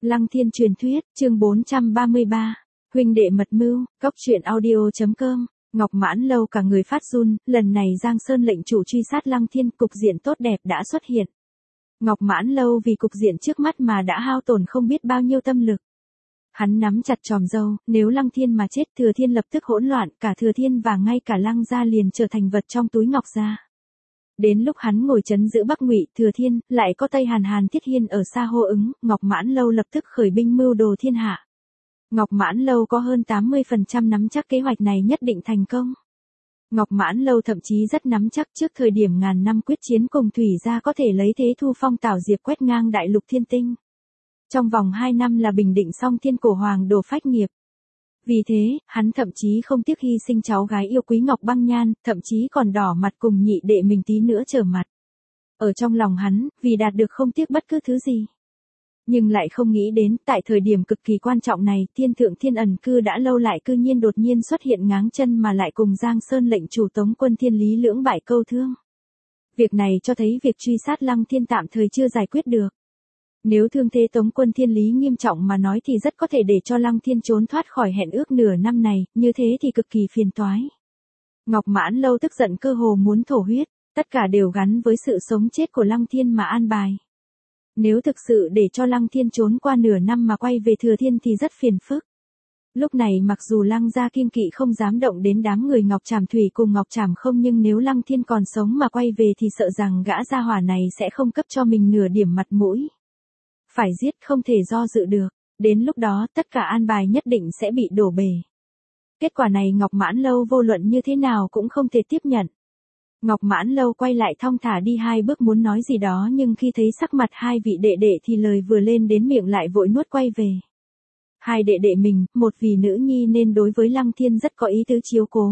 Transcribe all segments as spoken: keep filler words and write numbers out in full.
Lăng Thiên truyền thuyết, chương bốn trăm ba mươi ba. Huynh đệ mật mưu, cốc truyện audio.com. Ngọc Mãn Lâu cả người phát run, lần này Giang Sơn lệnh chủ truy sát Lăng Thiên, cục diện tốt đẹp đã xuất hiện. Ngọc Mãn Lâu vì cục diện trước mắt mà đã hao tổn không biết bao nhiêu tâm lực. Hắn nắm chặt tròm râu, nếu Lăng Thiên mà chết, Thừa Thiên lập tức hỗn loạn, cả Thừa Thiên và ngay cả Lăng gia liền trở thành vật trong túi Ngọc gia. Đến lúc hắn ngồi trấn giữ Bắc Ngụy, Thừa Thiên, lại có Tây Hàn Hàn Thiết Hiên ở xa hô ứng, Ngọc Mãn Lâu lập tức khởi binh mưu đồ thiên hạ. Ngọc Mãn Lâu có hơn tám mươi phần trăm nắm chắc kế hoạch này nhất định thành công. Ngọc Mãn Lâu thậm chí rất nắm chắc trước thời điểm ngàn năm quyết chiến cùng Thủy gia có thể lấy thế thu phong tảo diệp quét ngang đại lục thiên tinh. Trong vòng hai năm là bình định xong thiên cổ hoàng đồ phách nghiệp. Vì thế, hắn thậm chí không tiếc hy sinh cháu gái yêu quý Ngọc Băng Nhan, thậm chí còn đỏ mặt cùng nhị đệ mình tí nữa trở mặt. Ở trong lòng hắn, vì đạt được không tiếc bất cứ thứ gì. Nhưng lại không nghĩ đến, tại thời điểm cực kỳ quan trọng này, thiên thượng thiên ẩn cư đã lâu lại cư nhiên đột nhiên xuất hiện ngáng chân mà lại cùng Giang Sơn lệnh chủ Tống quân Thiên Lý lưỡng bại câu thương. Việc này cho thấy việc truy sát Lăng Thiên tạm thời chưa giải quyết được. Nếu thương thế Tống quân Thiên Lý nghiêm trọng mà nói thì rất có thể để cho Lăng Thiên trốn thoát khỏi hẹn ước nửa năm này, như thế thì cực kỳ phiền toái. Ngọc Mãn Lâu tức giận cơ hồ muốn thổ huyết, tất cả đều gắn với sự sống chết của Lăng Thiên mà an bài. Nếu thực sự để cho Lăng Thiên trốn qua nửa năm mà quay về Thừa Thiên thì rất phiền phức. Lúc này mặc dù Lăng gia kiêng kỵ không dám động đến đám người Ngọc Trảm Thủy cùng Ngọc Trảm Không, nhưng nếu Lăng Thiên còn sống mà quay về thì sợ rằng gã gia hỏa này sẽ không cấp cho mình nửa điểm mặt mũi. Phải giết không thể do dự được, đến lúc đó tất cả an bài nhất định sẽ bị đổ bể. Kết quả này Ngọc Mãn Lâu vô luận như thế nào cũng không thể tiếp nhận. Ngọc Mãn Lâu quay lại thong thả đi hai bước muốn nói gì đó, nhưng khi thấy sắc mặt hai vị đệ đệ thì lời vừa lên đến miệng lại vội nuốt quay về. Hai đệ đệ mình, một vì nữ nhi nên đối với Lăng Thiên rất có ý tứ chiếu cố.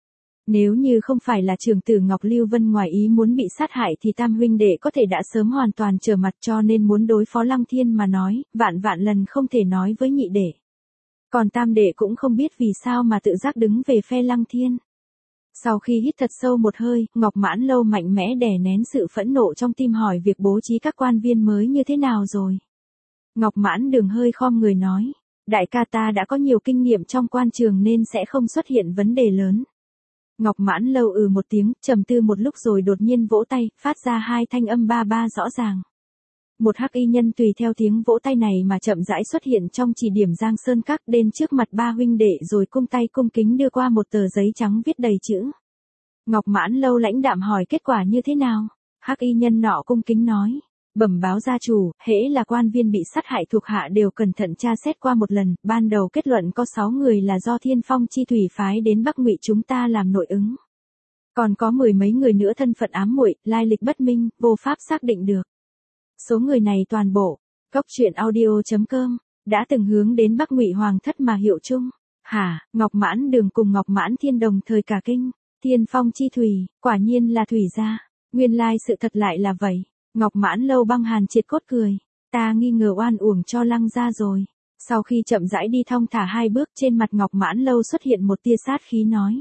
Nếu như không phải là trưởng tử Ngọc Lưu Vân ngoài ý muốn bị sát hại thì tam huynh đệ có thể đã sớm hoàn toàn trở mặt, cho nên muốn đối phó Lăng Thiên mà nói, vạn vạn lần không thể nói với nhị đệ. Còn tam đệ cũng không biết vì sao mà tự giác đứng về phe Lăng Thiên. Sau khi hít thật sâu một hơi, Ngọc Mãn Lâu mạnh mẽ đè nén sự phẫn nộ trong tim hỏi việc bố trí các quan viên mới như thế nào rồi. Ngọc Mãn Đường hơi khom người nói, đại ca ta đã có nhiều kinh nghiệm trong quan trường nên sẽ không xuất hiện vấn đề lớn. Ngọc Mãn Lâu ừ một tiếng, trầm tư một lúc rồi đột nhiên vỗ tay, phát ra hai thanh âm ba ba rõ ràng. Một hắc y nhân tùy theo tiếng vỗ tay này mà chậm rãi xuất hiện trong chỉ điểm Giang Sơn Các, đến trước mặt ba huynh đệ rồi cung tay cung kính đưa qua một tờ giấy trắng viết đầy chữ. Ngọc Mãn Lâu lãnh đạm hỏi kết quả như thế nào. Hắc y nhân nọ cung kính nói, bẩm báo gia chủ, hễ là quan viên bị sát hại thuộc hạ đều cẩn thận tra xét qua một lần, ban đầu kết luận có sáu người là do Thiên Phong chi thủy phái đến Bắc Ngụy chúng ta làm nội ứng. Còn có mười mấy người nữa thân phận ám muội, lai lịch bất minh, vô pháp xác định được. Số người này toàn bộ, cốc truyện audio.com, đã từng hướng đến Bắc Ngụy Hoàng thất mà hiệu chung. Hả, Ngọc Mãn Đường cùng Ngọc Mãn Thiên đồng thời cả kinh, Thiên Phong chi thủy, quả nhiên là Thủy gia, nguyên lai sự thật lại là vậy. Ngọc Mãn Lâu băng hàn triệt cốt cười, ta nghi ngờ oan uổng cho Lăng gia rồi. Sau khi chậm rãi đi thong thả hai bước, trên mặt Ngọc Mãn Lâu xuất hiện một tia sát khí nói,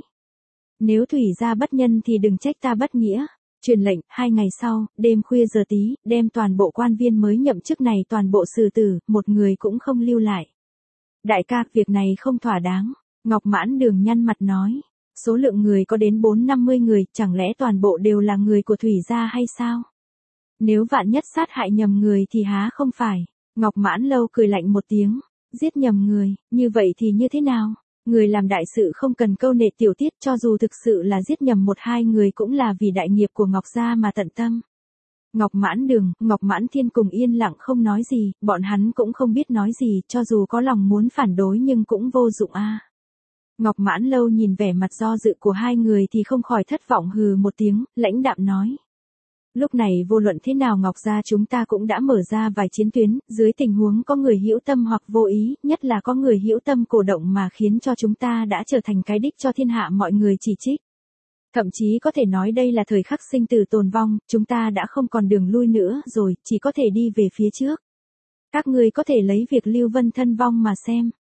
nếu Thủy gia bất nhân thì đừng trách ta bất nghĩa. Truyền lệnh, hai ngày sau, đêm khuya giờ tí, đem toàn bộ quan viên mới nhậm chức này toàn bộ xử tử, một người cũng không lưu lại. Đại ca, việc này không thỏa đáng. Ngọc Mãn Đường nhăn mặt nói, số lượng người có đến bốn năm mươi người, chẳng lẽ toàn bộ đều là người của Thủy gia hay sao? Nếu vạn nhất sát hại nhầm người thì há không phải. Ngọc Mãn Lâu cười lạnh một tiếng, giết nhầm người, như vậy thì như thế nào? Người làm đại sự không cần câu nệ tiểu tiết, cho dù thực sự là giết nhầm một hai người cũng là vì đại nghiệp của Ngọc gia mà tận tâm. Ngọc Mãn Đường, Ngọc Mãn Thiên cùng yên lặng không nói gì, bọn hắn cũng không biết nói gì, cho dù có lòng muốn phản đối nhưng cũng vô dụng a. À. Ngọc Mãn Lâu nhìn vẻ mặt do dự của hai người thì không khỏi thất vọng hừ một tiếng, lãnh đạm nói. Lúc này vô luận thế nào Ngọc gia chúng ta cũng đã mở ra vài chiến tuyến, dưới tình huống có người hữu tâm hoặc vô ý, nhất là có người hữu tâm cổ động mà khiến cho chúng ta đã trở thành cái đích cho thiên hạ mọi người chỉ trích. Thậm chí có thể nói đây là thời khắc sinh tử tồn vong, chúng ta đã không còn đường lui nữa rồi, chỉ có thể đi về phía trước. Các ngươi có thể lấy việc Lưu Vân thân vong mà xem.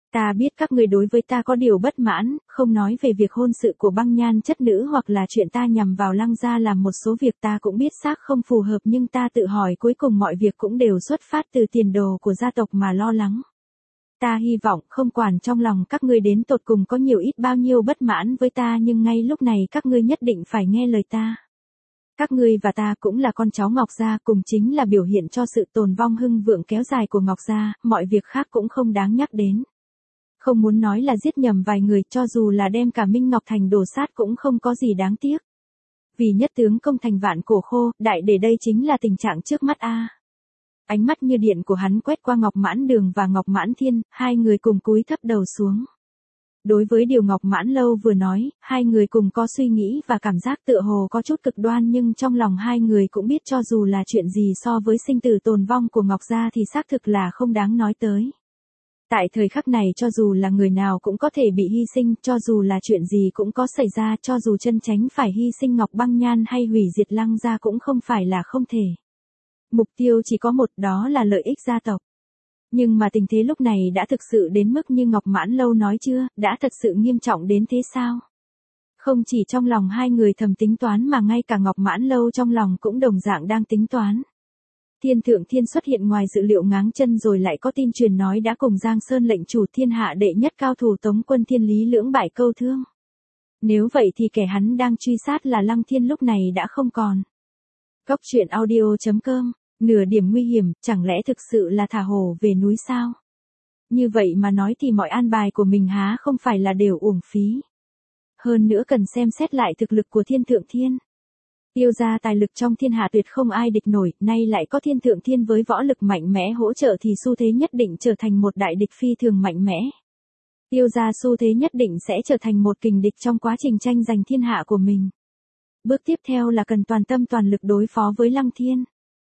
Ta biết các ngươi đối với ta có điều bất mãn, không nói về việc hôn sự của băng nhan chất nữ hoặc là chuyện ta nhằm vào Lăng gia làm một số việc ta cũng biết xác không phù hợp, nhưng ta tự hỏi cuối cùng mọi việc cũng đều xuất phát từ tiền đồ của gia tộc mà lo lắng. Ta hy vọng không quản trong lòng các ngươi đến tột cùng có nhiều ít bao nhiêu bất mãn với ta, nhưng ngay lúc này các ngươi nhất định phải nghe lời ta. Các ngươi và ta cũng là con cháu Ngọc gia, cùng chính là biểu hiện cho sự tồn vong hưng vượng kéo dài của Ngọc gia, mọi việc khác cũng không đáng nhắc đến. Không muốn nói là giết nhầm vài người, cho dù là đem cả Minh Ngọc Thành đổ sát cũng không có gì đáng tiếc. Vì nhất tướng công thành vạn cổ khô, đại để đây chính là tình trạng trước mắt a. Ánh mắt như điện của hắn quét qua Ngọc Mãn Đường và Ngọc Mãn Thiên, hai người cùng cúi thấp đầu xuống. Đối với điều Ngọc Mãn Lâu vừa nói, hai người cùng có suy nghĩ và cảm giác tựa hồ có chút cực đoan, nhưng trong lòng hai người cũng biết cho dù là chuyện gì so với sinh tử tồn vong của Ngọc gia thì xác thực là không đáng nói tới. Tại thời khắc này cho dù là người nào cũng có thể bị hy sinh, cho dù là chuyện gì cũng có xảy ra, cho dù chân tránh phải hy sinh Ngọc Băng Nhan hay hủy diệt Lăng gia cũng không phải là không thể. Mục tiêu chỉ có một, đó là lợi ích gia tộc. Nhưng mà tình thế lúc này đã thực sự đến mức như Ngọc Mãn Lâu nói chưa, đã thật sự nghiêm trọng đến thế sao? Không chỉ trong lòng hai người thầm tính toán mà ngay cả Ngọc Mãn Lâu trong lòng cũng đồng dạng đang tính toán. Thiên Thượng Thiên xuất hiện ngoài dự liệu ngáng chân, rồi lại có tin truyền nói đã cùng Giang Sơn lệnh chủ thiên hạ đệ nhất cao thủ Tống Quân Thiên Lý lưỡng bại câu thương. Nếu vậy thì kẻ hắn đang truy sát là Lăng Thiên lúc này đã không còn. Cốc truyện audio chấm com, nửa điểm nguy hiểm, chẳng lẽ thực sự là thả hổ về núi sao? Như vậy mà nói thì mọi an bài của mình há không phải là đều uổng phí. Hơn nữa cần xem xét lại thực lực của Thiên Thượng Thiên. Tiêu gia tài lực trong thiên hạ tuyệt không ai địch nổi, nay lại có Thiên Thượng Thiên với võ lực mạnh mẽ hỗ trợ thì xu thế nhất định trở thành một đại địch phi thường mạnh mẽ. Tiêu gia xu thế nhất định sẽ trở thành một kình địch trong quá trình tranh giành thiên hạ của mình. Bước tiếp theo là cần toàn tâm toàn lực đối phó với Lăng Thiên.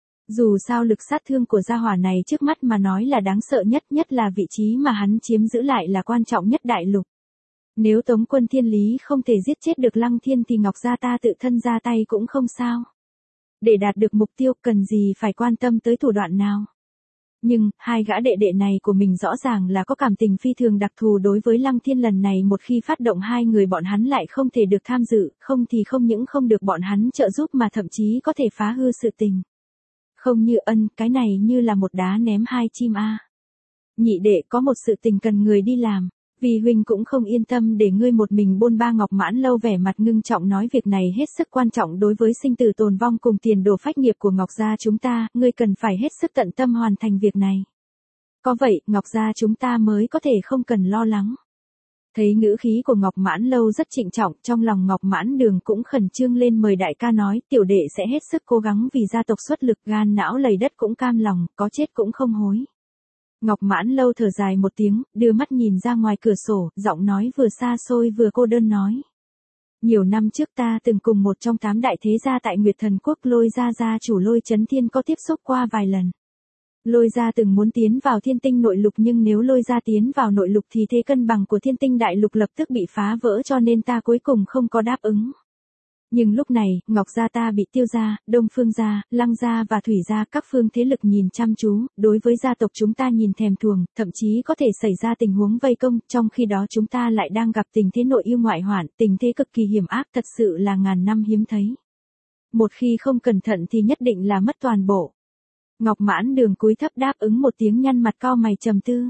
Dù sao lực sát thương của gia hỏa này trước mắt mà nói là đáng sợ nhất, nhất là vị trí mà hắn chiếm giữ lại là quan trọng nhất đại lục. Nếu Tống Quân Thiên Lý không thể giết chết được Lăng Thiên thì Ngọc gia ta tự thân ra tay cũng không sao. Để đạt được mục tiêu cần gì phải quan tâm tới thủ đoạn nào. Nhưng, hai gã đệ đệ này của mình rõ ràng là có cảm tình phi thường đặc thù đối với Lăng Thiên, lần này một khi phát động hai người bọn hắn lại không thể được tham dự, không thì không những không được bọn hắn trợ giúp mà thậm chí có thể phá hư sự tình. Không như ân, cái này như là một đá ném hai chim a. Nhị đệ có một sự tình cần người đi làm. Vì huynh cũng không yên tâm để ngươi một mình bôn ba. Ngọc Mãn Lâu vẻ mặt ngưng trọng nói việc này hết sức quan trọng đối với sinh tử tồn vong cùng tiền đồ phách nghiệp của Ngọc gia chúng ta, ngươi cần phải hết sức tận tâm hoàn thành việc này. Có vậy, Ngọc gia chúng ta mới có thể không cần lo lắng. Thấy ngữ khí của Ngọc Mãn Lâu rất trịnh trọng, trong lòng Ngọc Mãn Đường cũng khẩn trương lên, mời đại ca nói, tiểu đệ sẽ hết sức cố gắng vì gia tộc xuất lực, gan não lầy đất cũng cam lòng, có chết cũng không hối. Ngọc Mãn Lâu thở dài một tiếng, đưa mắt nhìn ra ngoài cửa sổ, giọng nói vừa xa xôi vừa cô đơn nói. Nhiều năm trước ta từng cùng một trong tám đại thế gia tại Nguyệt Thần Quốc Lôi gia gia chủ Lôi Chấn Thiên có tiếp xúc qua vài lần. Lôi gia từng muốn tiến vào thiên tinh nội lục, nhưng nếu Lôi gia tiến vào nội lục thì thế cân bằng của thiên tinh đại lục lập tức bị phá vỡ, cho nên ta cuối cùng không có đáp ứng. Nhưng lúc này, Ngọc gia ta bị Tiêu gia, Đông Phương gia, Lăng gia và Thủy gia các phương thế lực nhìn chăm chú, đối với gia tộc chúng ta nhìn thèm thuồng, thậm chí có thể xảy ra tình huống vây công, trong khi đó chúng ta lại đang gặp tình thế nội yêu ngoại hoạn, tình thế cực kỳ hiểm ác, thật sự là ngàn năm hiếm thấy. Một khi không cẩn thận thì nhất định là mất toàn bộ. Ngọc Mãn Đường cúi thấp đáp ứng một tiếng, nhăn mặt cau mày trầm tư.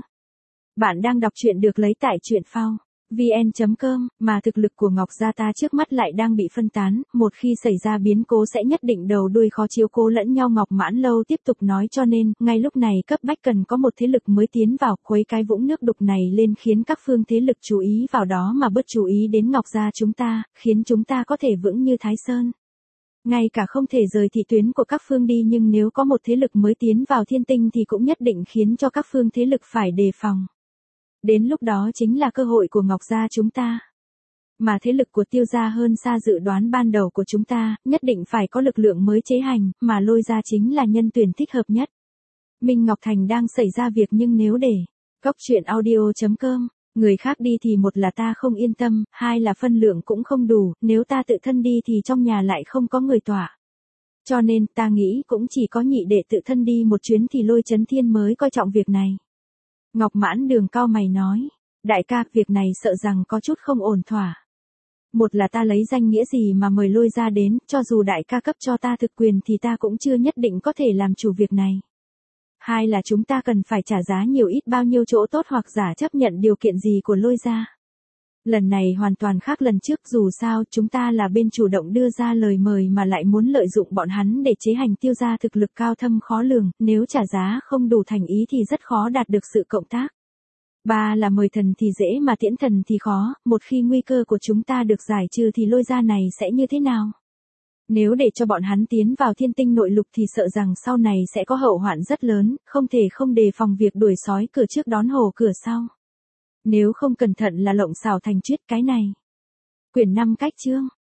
Bạn đang đọc truyện được lấy tại truyện phao vn chấm com, mà thực lực của Ngọc gia ta trước mắt lại đang bị phân tán, một khi xảy ra biến cố sẽ nhất định đầu đuôi khó chiếu cố lẫn nhau. Ngọc Mãn Lâu tiếp tục nói, cho nên, ngay lúc này cấp bách cần có một thế lực mới tiến vào, khuấy cái vũng nước đục này lên, khiến các phương thế lực chú ý vào đó mà bớt chú ý đến Ngọc gia chúng ta, khiến chúng ta có thể vững như Thái Sơn. Ngay cả không thể rời thị tuyến của các phương đi, nhưng nếu có một thế lực mới tiến vào thiên tinh thì cũng nhất định khiến cho các phương thế lực phải đề phòng. Đến lúc đó chính là cơ hội của Ngọc gia chúng ta. Mà thế lực của Tiêu gia hơn xa dự đoán ban đầu của chúng ta, nhất định phải có lực lượng mới chế hành, mà Lôi gia chính là nhân tuyển thích hợp nhất. Minh Ngọc Thành đang xảy ra việc, nhưng nếu để cốc truyện audio chấm com, người khác đi thì một là ta không yên tâm, hai là phân lượng cũng không đủ, nếu ta tự thân đi thì trong nhà lại không có người tỏa. Cho nên ta nghĩ cũng chỉ có nhị đệ tự thân đi một chuyến thì Lôi Chấn Thiên mới coi trọng việc này. Ngọc Mãn Đường cau mày nói, Đại ca, việc này sợ rằng có chút không ổn thỏa. Một là ta lấy danh nghĩa gì mà mời Lôi gia đến, cho dù đại ca cấp cho ta thực quyền thì ta cũng chưa nhất định có thể làm chủ việc này. Hai là chúng ta cần phải trả giá nhiều ít bao nhiêu chỗ tốt hoặc giả chấp nhận điều kiện gì của Lôi gia. Lần này hoàn toàn khác lần trước, dù sao chúng ta là bên chủ động đưa ra lời mời mà lại muốn lợi dụng bọn hắn để chế hành Tiêu gia thực lực cao thâm khó lường, nếu trả giá không đủ thành ý thì rất khó đạt được sự cộng tác. Ba là mời thần thì dễ mà tiễn thần thì khó, một khi nguy cơ của chúng ta được giải trừ thì Lôi gia này sẽ như thế nào? Nếu để cho bọn hắn tiến vào Thiên Tinh nội lục thì sợ rằng sau này sẽ có hậu hoạn rất lớn, không thể không đề phòng việc đuổi sói cửa trước đón hổ cửa sau. Nếu không cẩn thận là lộng xào thành chuyết cái này. Quyển năm cách chương